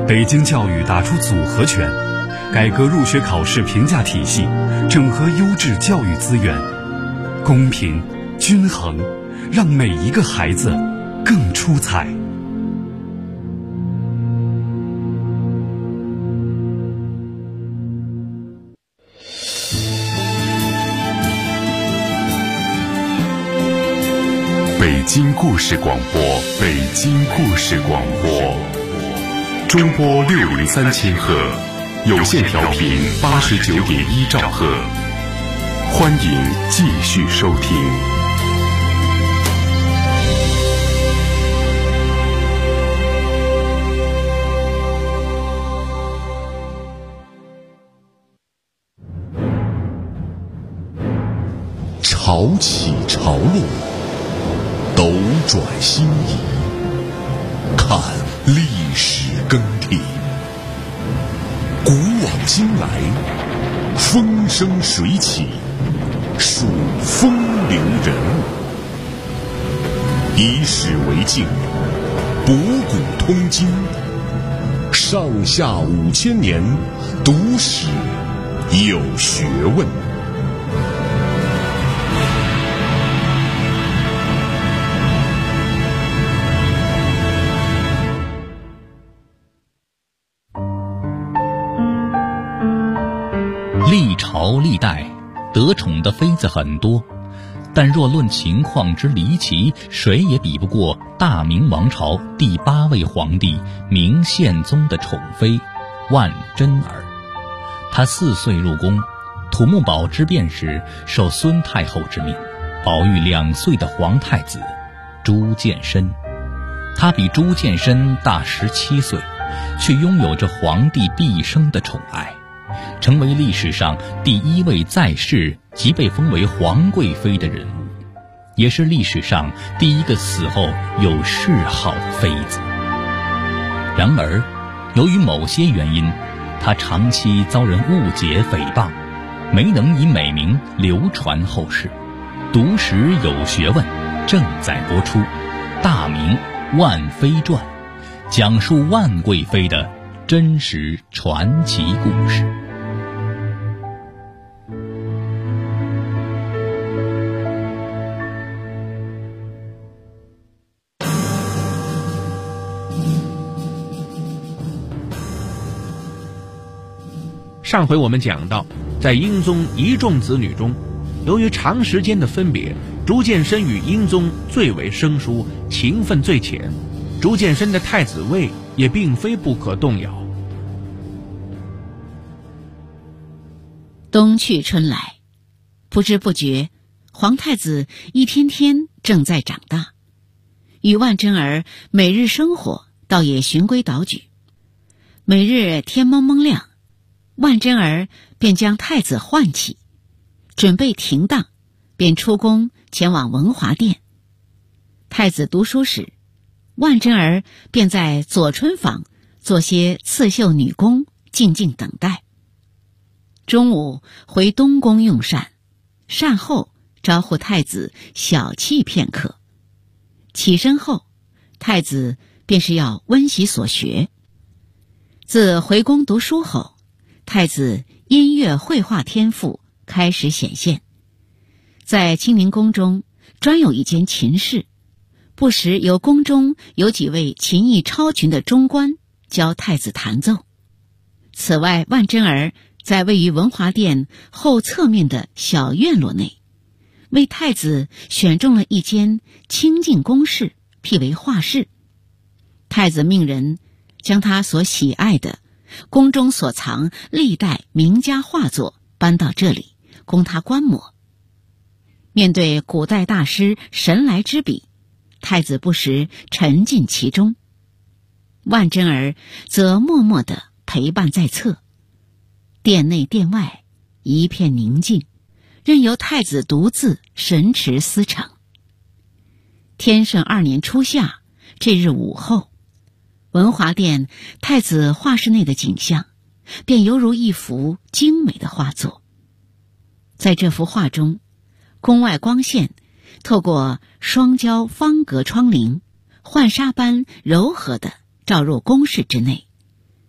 北京教育打出组合拳，改革入学考试评价体系，整合优质教育资源，公平均衡，让每一个孩子更出彩。 北京故事广播，北京故事广播，中波603千赫，有线调频89.1兆赫，欢迎继续收听。潮起潮落，斗转星移，看历史更替，古往今来，风生水起，数风流人物，以史为镜，博古通今，上下5000年，读史有学问。 历朝历代得宠的妃子很多，但若论情况之离奇，谁也比不过大明王朝第8位皇帝明宪宗的宠妃万贞儿。她4岁入宫，土木堡之变时受孙太后之命，保育2岁的皇太子朱见深。他比朱见深大17岁，却拥有着皇帝毕生的宠爱，成为历史上第1位在世即被封为皇贵妃的人物，也是历史上第1个死后有谥号的妃子。然而，由于某些原因，她长期遭人误解诽谤，没能以美名流传后世。读史有学问正在播出《大明万妃传》，讲述万贵妃的真实传奇故事。 上回我们讲到，在英宗一众子女中，由于长时间的分别，朱见深与英宗最为生疏，情分最浅，朱见深的太子位也并非不可动摇。 冬去春来，不知不觉，皇太子一天天正在长大，与万贞儿每日生活倒也循规蹈矩。每日天蒙蒙亮，万贞儿便将太子唤起，准备停当，便出宫前往文华殿。太子读书时，万贞儿便在左春坊做些刺绣女工，静静等待。中午回东宫用膳，膳后招呼太子小憩片刻。起身后，太子便是要温习所学。自回宫读书后，太子音乐绘画天赋开始显现。在清宁宫中专有一间琴室，不时由宫中有几位琴艺超群的中官教太子弹奏。此外，万贞儿在位于文华殿后侧面的小院落内，为太子选中了一间清净宫室，辟为画室。太子命人将他所喜爱的宫中所藏历代名家画作搬到这里，供他观摩。面对古代大师神来之笔，太子不时沉浸其中，万贞儿则默默地陪伴在侧。殿内殿外一片宁静，任由太子独自神驰思骋。天顺2年初夏这日午后，文华殿太子画室内的景象便犹如一幅精美的画作。在这幅画中，宫外光线透过双胶方格窗棂，浣纱般柔和地照入宫室之内，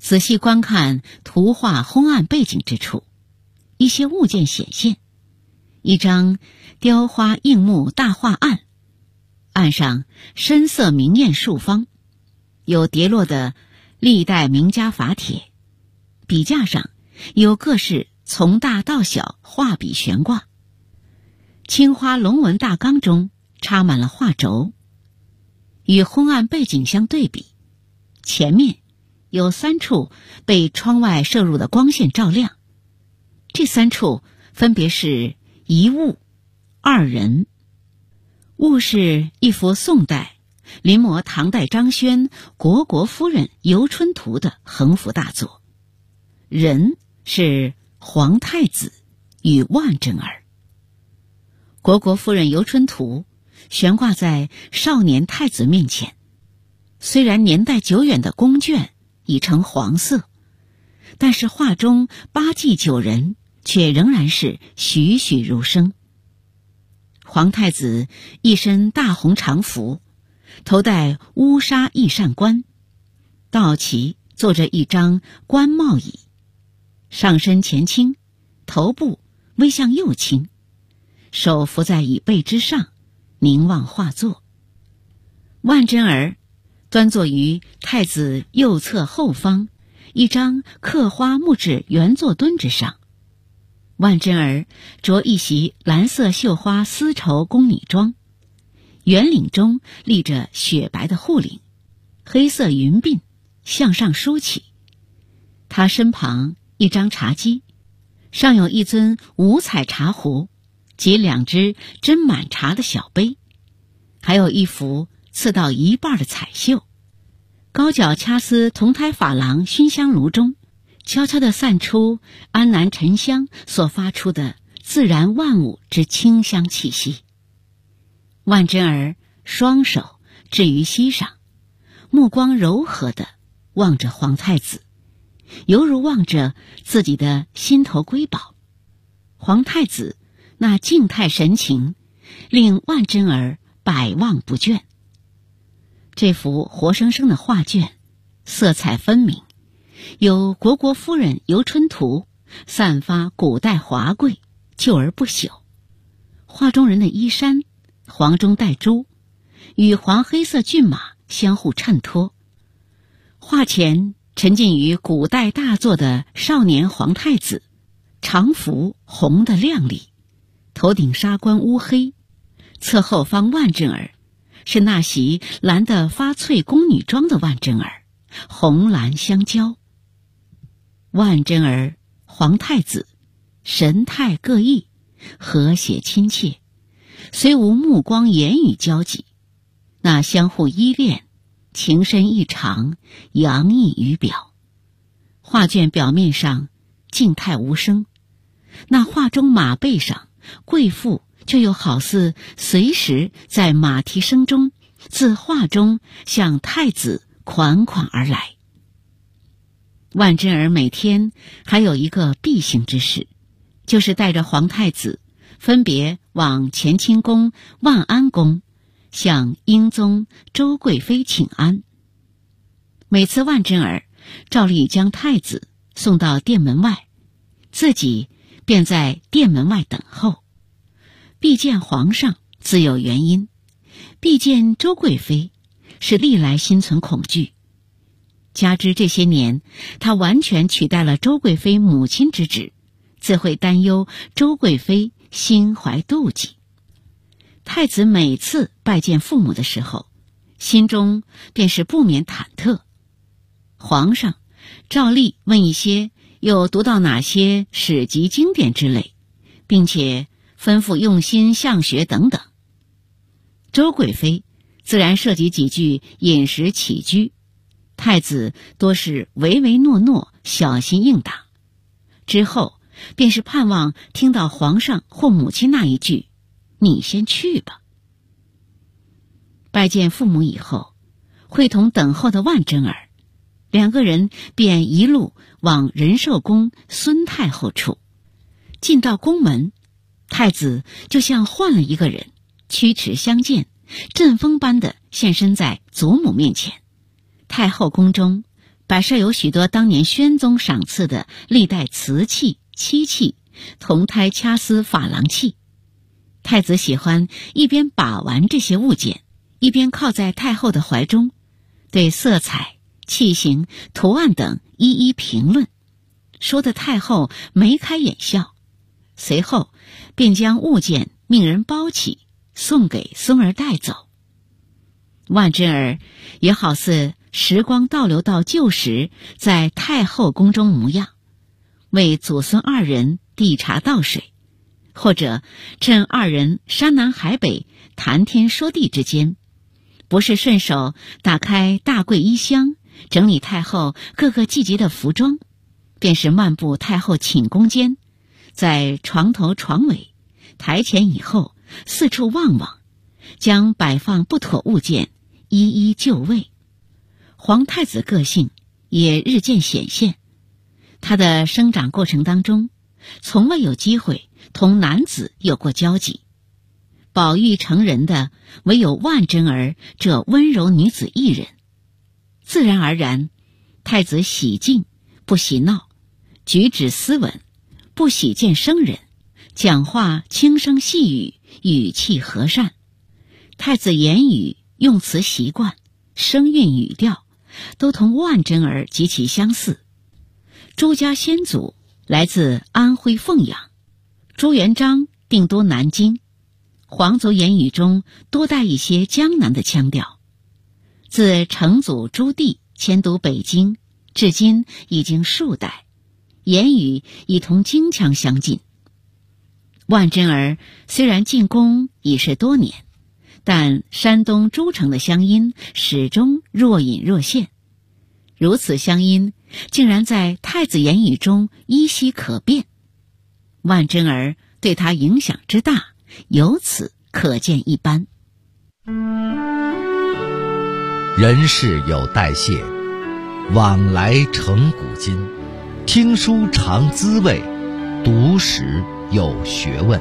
仔细观看图画昏暗背景之处，一些物件显现。一张雕花映木大画案，案上深色明艳数方，有叠落的历代名家法帖，笔架上有各式从大到小画笔悬挂。青花龙纹大缸中插满了画轴，与昏暗背景相对比，前面有3处被窗外射入的光线照亮，这3处分别是一物、2人。物是一幅宋代临摹唐代张轩《虢国夫人游春图》的横幅大作，人是皇太子与万贞儿。《虢国夫人游春图》悬挂在少年太子面前，虽然年代久远的宫卷已成黄色，但是画中8骑9人却仍然是栩栩如生。皇太子一身大红长服，头戴乌纱翼扇冠，道齐坐着一张官帽椅，上身前倾，头部微向右倾，手扶在椅背之上，凝望画作。万贞儿端坐于太子右侧后方一张刻花木质圆坐墩之上。万贞儿着一袭蓝色绣花丝绸宫女装，圆领中立着雪白的护领，黑色云鬓向上梳起。她身旁一张茶几，上有一尊五彩茶壶及2只斟满茶的小杯，还有一幅刺到一半的彩绣。高脚掐丝铜胎珐琅熏香炉中悄悄地散出安南沉香所发出的自然万物之清香气息。万贞儿双手置于膝上，目光柔和地望着皇太子，犹如望着自己的心头瑰宝。皇太子那静态神情令万贞儿百望不倦。这幅活生生的画卷色彩分明，有虢国夫人游春图，散发古代华贵，旧而不朽。画中人的衣衫黄中带朱，与黄黑色骏马相互衬托。画前沉浸于古代大作的少年皇太子，长服红的亮丽，头顶纱冠乌黑，侧后方万贞儿是那袭蓝得发翠宫女装的万贞儿，红蓝相交。万贞儿、皇太子神态各异，和谐亲切，虽无目光言语交集，那相互依恋，情深意长，洋溢于表。画卷表面上静态无声，那画中马背上贵妇却又好似随时在马蹄声中自画中向太子款款而来。万贞儿每天还有一个必行之事，就是带着皇太子分别往乾清宫、万安宫向英宗周贵妃请安。每次万贞儿照例将太子送到殿门外，自己便在殿门外等候。必见皇上自有原因，必见周贵妃是历来心存恐惧，加之这些年他完全取代了周贵妃母亲之职，自会担忧周贵妃心怀妒忌。太子每次拜见父母的时候，心中便是不免忐忑。皇上照例问一些又读到哪些史籍经典之类，并且吩咐用心向学等等。周贵妃自然涉及几句饮食起居，太子多是唯唯诺诺，小心应答。之后便是盼望听到皇上或母亲那一句：“你先去吧。”拜见父母以后，会同等候的万贞儿2个人便一路往仁寿宫孙太后处。进到宫门，太子就像换了一个人，屈尺相见，阵风般的现身在祖母面前。太后宫中摆设有许多当年宣宗赏赐的历代瓷器、漆器、铜胎掐丝珐琅器。太子喜欢一边把玩这些物件，一边靠在太后的怀中，对色彩、器型、图案等一一评论，说得太后眉开眼笑。随后便将物件命人包起，送给孙儿带走。万贞儿也好似时光倒流到旧时在太后宫中模样，为祖孙二人递茶倒水，或者趁二人山南海北谈天说地之间，不是顺手打开大柜衣箱，整理太后各个季节的服装，便是漫步太后寝宫间，在床头床尾台前以后四处望望，将摆放不妥物件一一就位。皇太子个性也日渐显现，他的生长过程当中从未有机会同男子有过交集，宝玉成人的唯有万贞儿这温柔女子一人。自然而然，太子喜静不喜闹，举止斯文不喜见生人，讲话轻声细语，语气和善。太子言语用词习惯、声韵语调都同万贞儿极其相似。朱家先祖来自安徽凤阳，朱元璋定都南京，皇族言语中多带一些江南的腔调。自成祖朱棣迁都北京，至今已经数代，言语已同京腔相近。万贞儿虽然进宫已是多年，但山东诸城的乡音始终若隐若现，如此乡音竟然在太子言语中依稀可辨。万贞儿对他影响之大，由此可见一斑。 人事有代谢，往来成古今。听书尝滋味，读史有学问。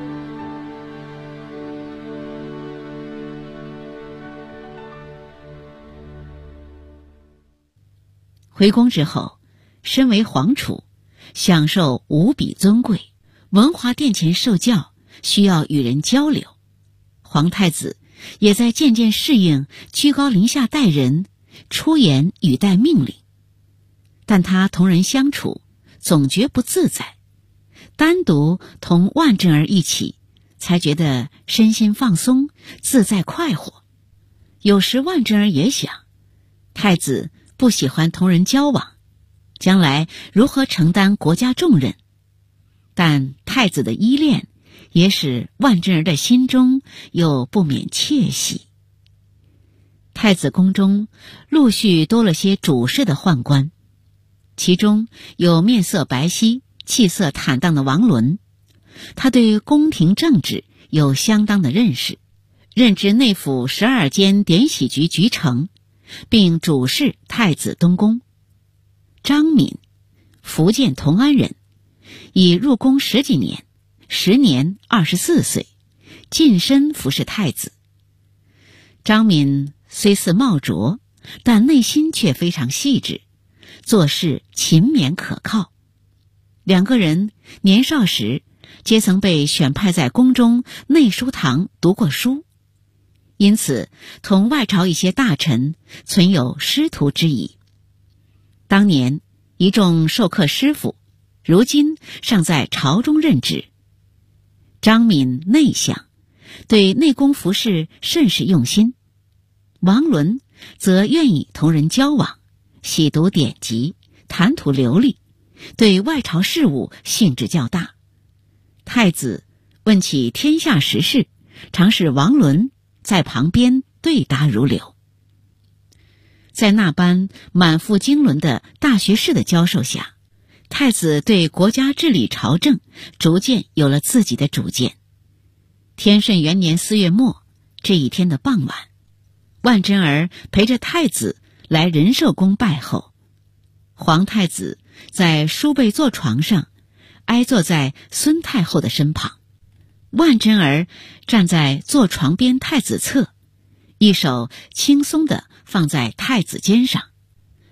回宫之后，身为皇储，享受无比尊贵，文华殿前受教需要与人交流。皇太子也在渐渐适应居高临下待人，出言语带命令。但他同人相处总觉不自在，单独同万贞儿一起才觉得身心放松，自在快活。有时万贞儿也想，太子不喜欢同人交往，将来如何承担国家重任？但太子的依恋也使万贞儿的心中又不免窃喜。太子宫中陆续多了些主事的宦官，其中有面色白皙、气色坦荡的王伦，他对宫廷政治有相当的认识，任职内府12监典喜局局丞，并主事太子东宫。张敏，福建同安人，已入宫10几年，时年24岁，近身服侍太子。张敏虽似冒拙，但内心却非常细致，做事勤勉可靠。两个人年少时皆曾被选派在宫中内书堂读过书，因此同外朝一些大臣存有师徒之谊。当年一众授课师傅，如今尚在朝中任职。张敏内向，对内宫服饰甚是用心。王伦则愿意同人交往，喜读典籍，谈吐流利，对外朝事务兴致较大。太子问起天下时事，常是王伦在旁边对答如流。在那般满腹经纶的大学士的教授下，太子对国家治理朝政逐渐有了自己的主见。天顺元年4月末这一天的傍晚，万贞儿陪着太子来仁寿宫拜候。皇太子在舒被坐床上挨坐在孙太后的身旁，万贞儿站在坐床边太子侧，一手轻松地放在太子肩上，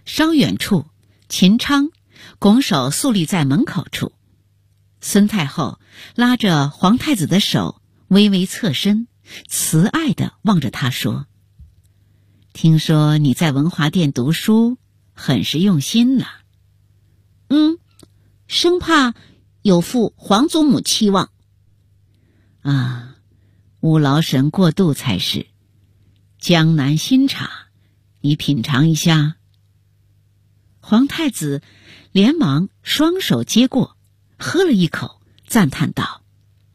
稍远处，秦昌拱手肃立在门口处。孙太后拉着皇太子的手，微微侧身，慈爱地望着他说：“听说你在文华殿读书，很是用心呢。”“ 生怕有负皇祖母期望。”“ 啊，勿劳神过度才是。江南新茶，你品尝一下。”皇太子连忙双手接过，喝了一口，赞叹道：“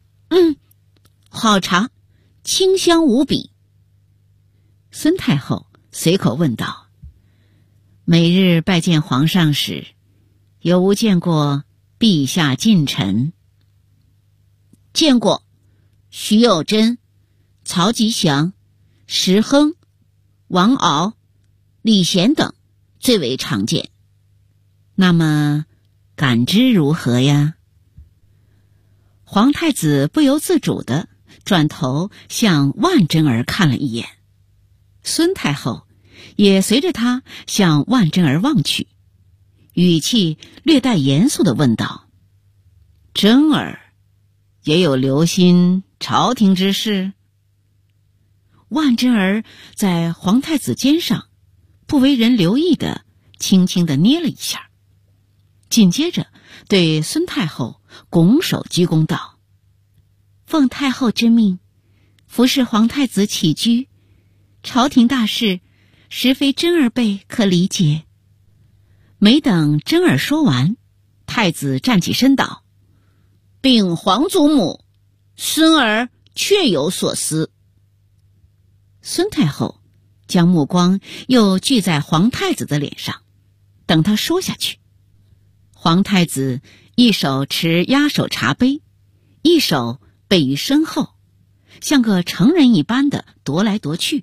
好茶，清香无比。” 孙太后随口问道：“每日拜见皇上时，有无见过陛下近臣？”“ 见过，徐有贞、曹吉祥、石亨、王敖、李贤等最为常见。”“ 那么感知如何呀？”皇太子不由自主地转头向万贞儿看了一眼，孙太后也随着他向万贞儿望去，语气略带严肃地问道：“贞儿也有留心朝廷之事？”万贞儿在皇太子肩上不为人留意地轻轻地捏了一下，紧接着对孙太后拱手鞠躬道：“ 奉太后之命，服侍皇太子起居，朝廷大事，实非贞儿辈可理解。” 没等贞儿说完，太子站起身道：“ 禀皇祖母，孙儿确有所思。” 孙太后将目光又聚在皇太子的脸上，等他说下去。皇太子一手持压手茶杯，一手背于身后，像个成人一般的踱来踱去。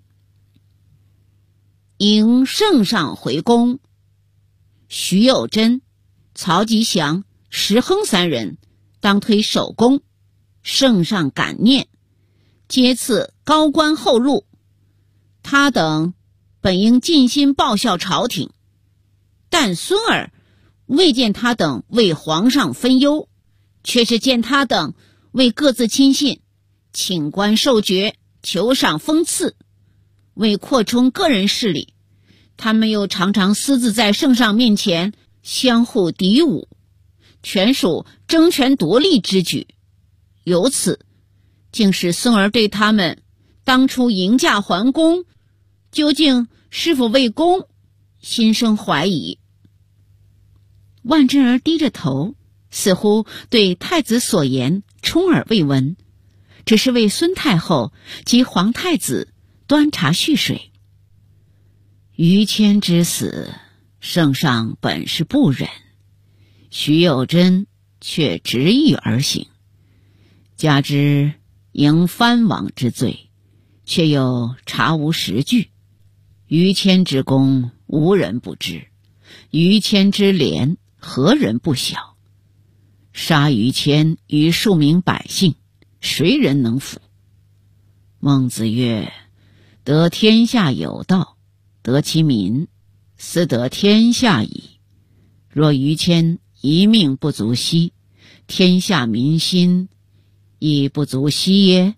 “迎圣上回宫，徐有贞、曹吉祥、石亨三人当推首功，圣上感念，皆赐高官厚禄。他等本应尽心报效朝廷，但孙儿未见他等为皇上分忧，却是见他等为各自亲信请官受爵，求赏封赐。为扩充个人势力，他们又常常私自在圣上面前相互敌侮，全属争权夺利之举。由此竟使孙儿对他们当初迎驾还宫，究竟是否为公，心生怀疑。” 万贞儿低着头，似乎对太子所言充耳未闻，只是为孙太后及皇太子端茶续水。“于谦之死，圣上本是不忍，徐有贞却执意而行，加之迎藩王之罪，却又查无实据。于谦之功，无人不知；于谦之廉，何人不晓？杀于谦于庶民百姓，谁人能服？孟子曰：得天下有道，得其民，斯得天下矣。若于谦一命不足惜，天下民心亦不足惜耶？”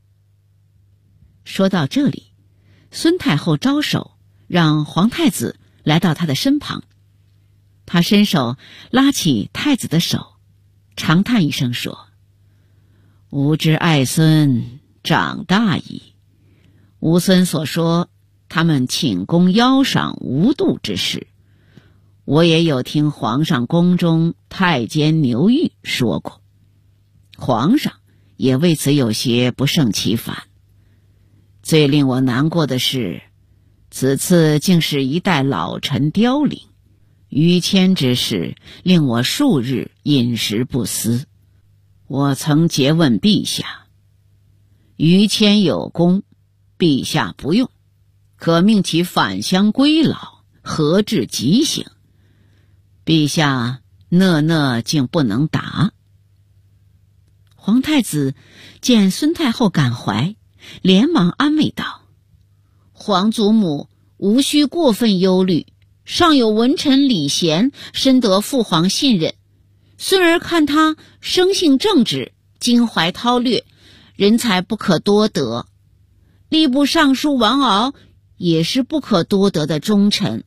说到这里，孙太后招手让皇太子来到他的身旁，他伸手拉起太子的手，长叹一声说：“吾之爱孙长大矣。吾孙所说他们请功邀赏无度之事，我也有听皇上宫中太监牛玉说过，皇上也为此有些不胜其烦。最令我难过的是，此次竟是一代老臣凋零，于谦之事令我数日饮食不思。我曾诘问陛下，于谦有功，陛下不用，可命其返乡归老，何至急行？陛下讷竟不能答。”皇太子见孙太后感怀，连忙安慰道：“ 皇祖母无需过分忧虑， 上有文臣李贤，深得父皇信任。孙儿看他生性正直，襟怀韬略，人才不可多得。吏部尚书王敖也是不可多得的忠臣。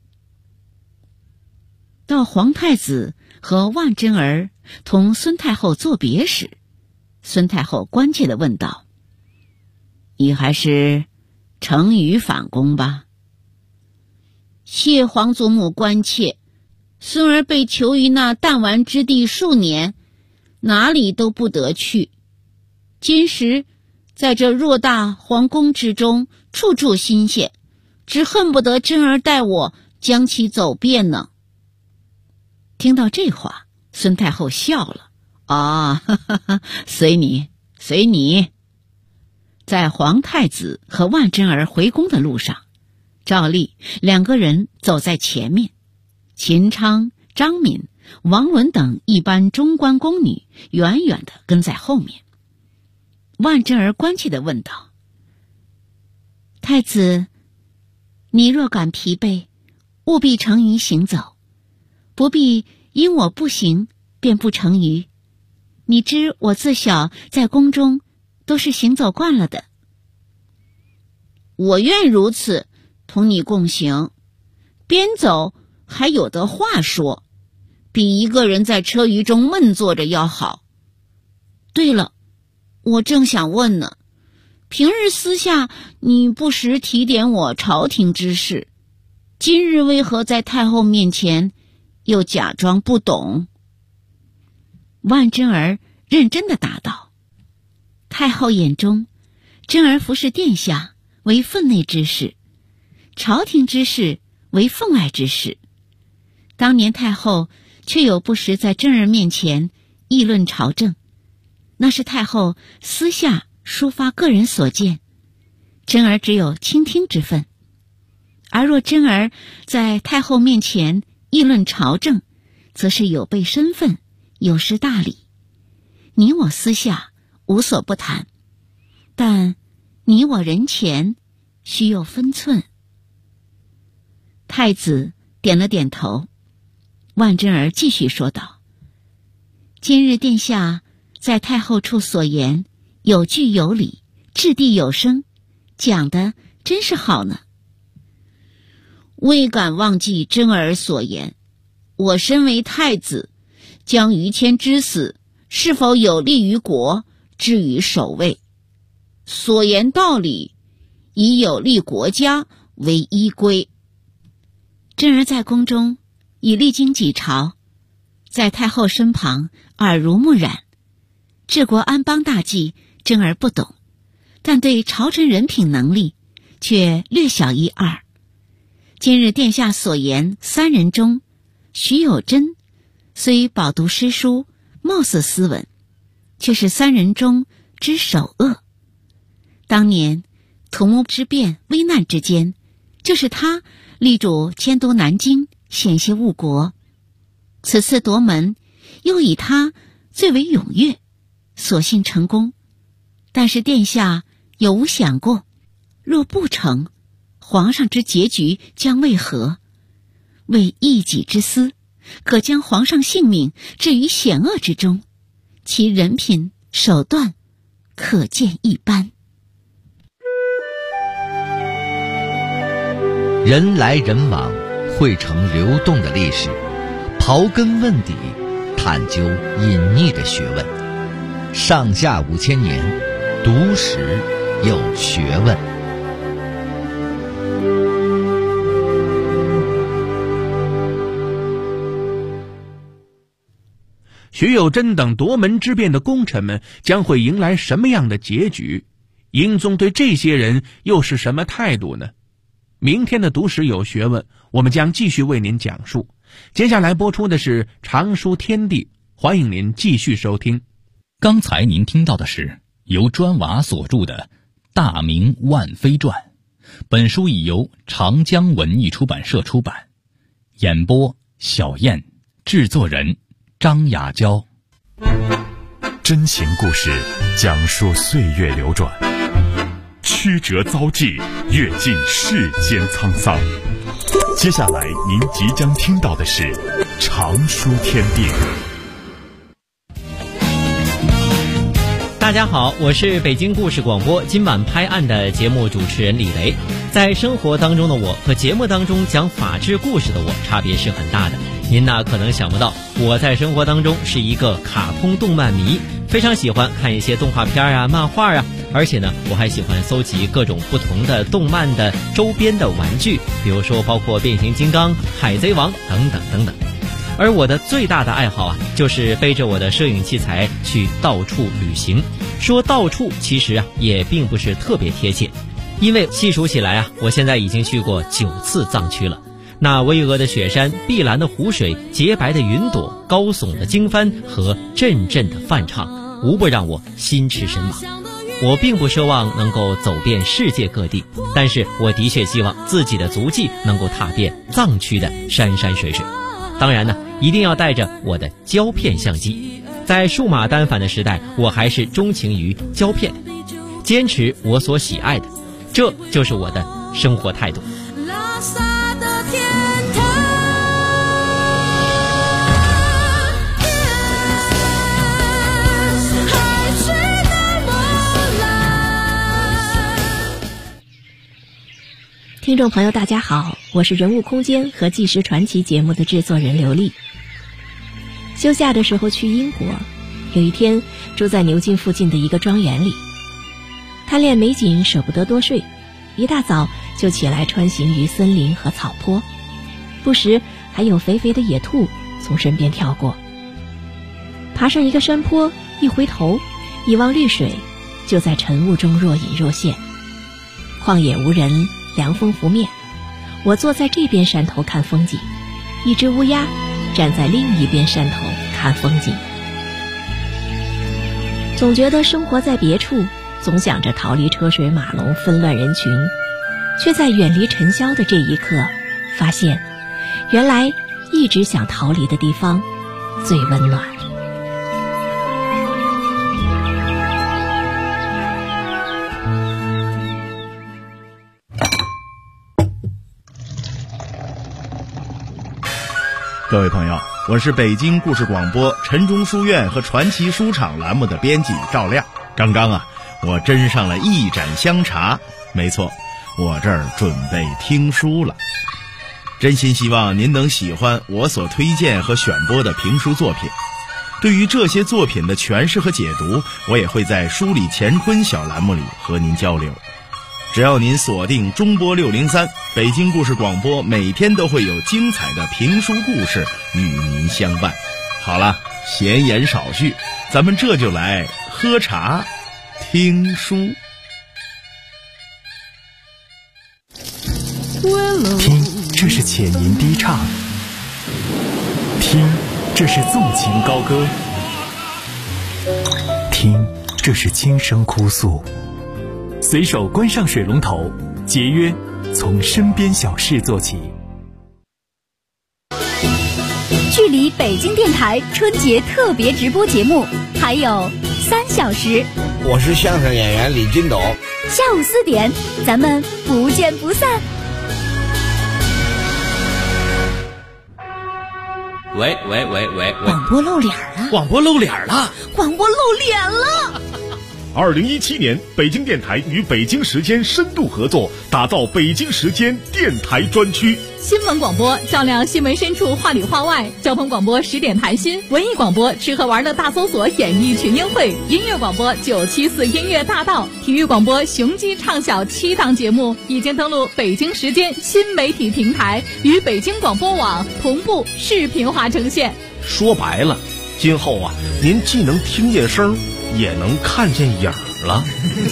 到皇太子和万贞儿同孙太后作别时，孙太后关切地问道：“你还是成于反宫吧？”谢皇祖母关切，孙儿被囚于那弹丸之地数年，哪里都不得去。今时在这偌大皇宫之中，处处新鲜，只恨不得贞儿带我将其走遍呢。听到这话，孙太后笑了：“哈哈，随你，随你。”在皇太子和万贞儿回宫的路上，照例两个人走在前面，秦昌、张敏、王伦等一般中官宫女远远地跟在后面。万贞儿关切地问道：“太子，你若感疲惫，务必乘舆行走，不必因我不行便不乘舆。你知我自小在宫中都是行走惯了的。”“我愿如此，同你共行，边走还有的话说，比一个人在车舆中闷坐着要好。对了，我正想问呢，平日私下你不时提点我朝廷之事，今日为何在太后面前又假装不懂？”万贞儿认真地答道：“太后眼中，贞儿服侍殿下为分内之事，朝廷之事为分外之事。当年太后却有不时在贞儿面前议论朝政，那是太后私下抒发个人所见，贞儿只有倾听之分。而若贞儿在太后面前议论朝政，则是有悖身份，有失大礼。你我私下无所不谈，但你我人前须有分寸。”太子点了点头。万贞儿继续说道：“今日殿下在太后处所言，有据有理，掷地有声，讲的真是好呢。未敢忘记贞儿所言，我身为太子，将于谦之死是否有利于国，置于首位。所言道理，以有利国家为依归。贞儿在宫中已历经几朝，在太后身旁耳濡目染，治国安邦大计贞儿不懂，但对朝臣人品能力却略晓一二。今日殿下所言三人中，徐有贞虽饱读诗书，貌似斯文，却是三人中之首恶。当年土木之变危难之间，就是他力主迁都南京，险些误国。此次夺门，又以他最为踊跃，所幸成功。但是殿下有无想过，若不成，皇上之结局将为何？为一己之私，可将皇上性命置于险恶之中，其人品手段可见一斑。 人来人往，汇成流动的历史，刨根问底，探究隐匿的学问。上下5000年，读史有学问。 徐有贞等夺门之变的功臣们将会迎来什么样的结局？英宗对这些人又是什么态度呢？明天的读史有学问，我们将继续为您讲述。接下来播出的是《常书天地》，欢迎您继续收听。 刚才您听到的是由砖瓦所著的《大明万妃传》，本书已由长江文艺出版社出版。演播小燕，制作人张雅娇。 真情故事，讲述岁月流转，曲折遭际，阅尽世间沧桑。 接下来您即将听到的是常书天地。 大家好，我是北京故事广播今晚拍案的节目主持人李雷。在生活当中的我和节目当中讲法治故事的我差别是很大的。您呢可能想不到，我在生活当中是一个卡通动漫迷，非常喜欢看一些动画片啊、漫画啊，而且呢我还喜欢搜集各种不同的动漫的周边的玩具，比如说包括变形金刚、海贼王等等等等。而我的最大的爱好啊，就是背着我的摄影器材去到处旅行。说到处其实啊也并不是特别贴切，因为细数起来啊，我现在已经去过9次藏区了。那巍峨的雪山、碧蓝的湖水、洁白的云朵、高耸的经幡和阵阵的梵唱，无不让我心驰神往。我并不奢望能够走遍世界各地，但是我的确希望自己的足迹能够踏遍藏区的山山水水。当然呢，一定要带着我的胶片相机。在数码单反的时代，我还是钟情于胶片，坚持我所喜爱的，这就是我的生活态度。 听众朋友大家好，我是人物空间和纪实传奇节目的制作人刘丽。休假的时候去英国，有一天住在牛津附近的一个庄园里，贪恋美景舍不得多睡，一大早就起来穿行于森林和草坡，不时还有肥肥的野兔从身边跳过。爬上一个山坡，一回头一望绿水，就在晨雾中若隐若现。旷野无人，凉风拂面，我坐在这边山头看风景，一只乌鸦站在另一边山头看风景。总觉得生活在别处，总想着逃离车水马龙、纷乱人群，却在远离尘嚣的这一刻，发现原来一直想逃离的地方最温暖。 各位朋友，我是北京故事广播陈中书院和传奇书场栏目的编辑赵亮。刚刚啊，我斟上了一盏香茶，没错，我这儿准备听书了。真心希望您能喜欢我所推荐和选播的评书作品。对于这些作品的诠释和解读，我也会在书里乾坤小栏目里和您交流。只要您锁定中波603，北京故事广播每天都会有精彩的评书故事与您相伴。好了，闲言少叙，咱们这就来喝茶听书。 听，这是浅吟低唱；听，这是纵情高歌；听，这是轻声哭诉。随手关上水龙头，节约从身边小事做起。 距离北京电台春节特别直播节目还有3小时。 我是相声演员李金斗。 下午4点，咱们不见不散。 喂， 广播露脸了！ 广播露脸了！ 广播露脸了 ！2017年，北京电台与北京时间深度合作，打造北京时间电台专区。 新闻广播照亮新闻深处，话里话外；交通广播10点谈心；文艺广播吃喝玩乐大搜索，演艺群英会；音乐广播974音乐大道；体育广播雄鸡唱晓7档节目已经登录北京时间新媒体平台，与北京广播网同步视频化呈现。 说白了，今后啊，您既能听见声，也能看见影儿了。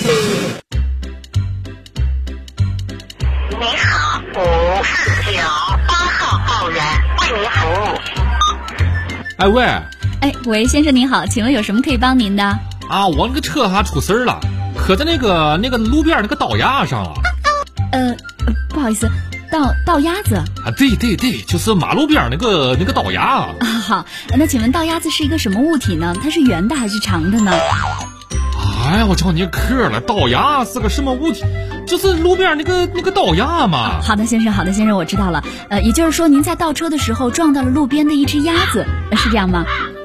你好，549 8号报员为您服务。 哎喂， 喂，先生您好，请问有什么可以帮您的？ 啊，我那个车还出事儿了，磕在那个路边那个道牙上了。 不好意思，道鸭子啊，对，就是马路边那个道牙啊。 好，那请问道鸭子是一个什么物体呢？它是圆的还是长的呢？ 哎呀，我叫你磕了，道牙是个什么物体？ 就是路边那个倒鸭嘛。 好的，先生，我知道了。也就是说您在倒车的时候撞到了路边的一只鸭子，是这样吗？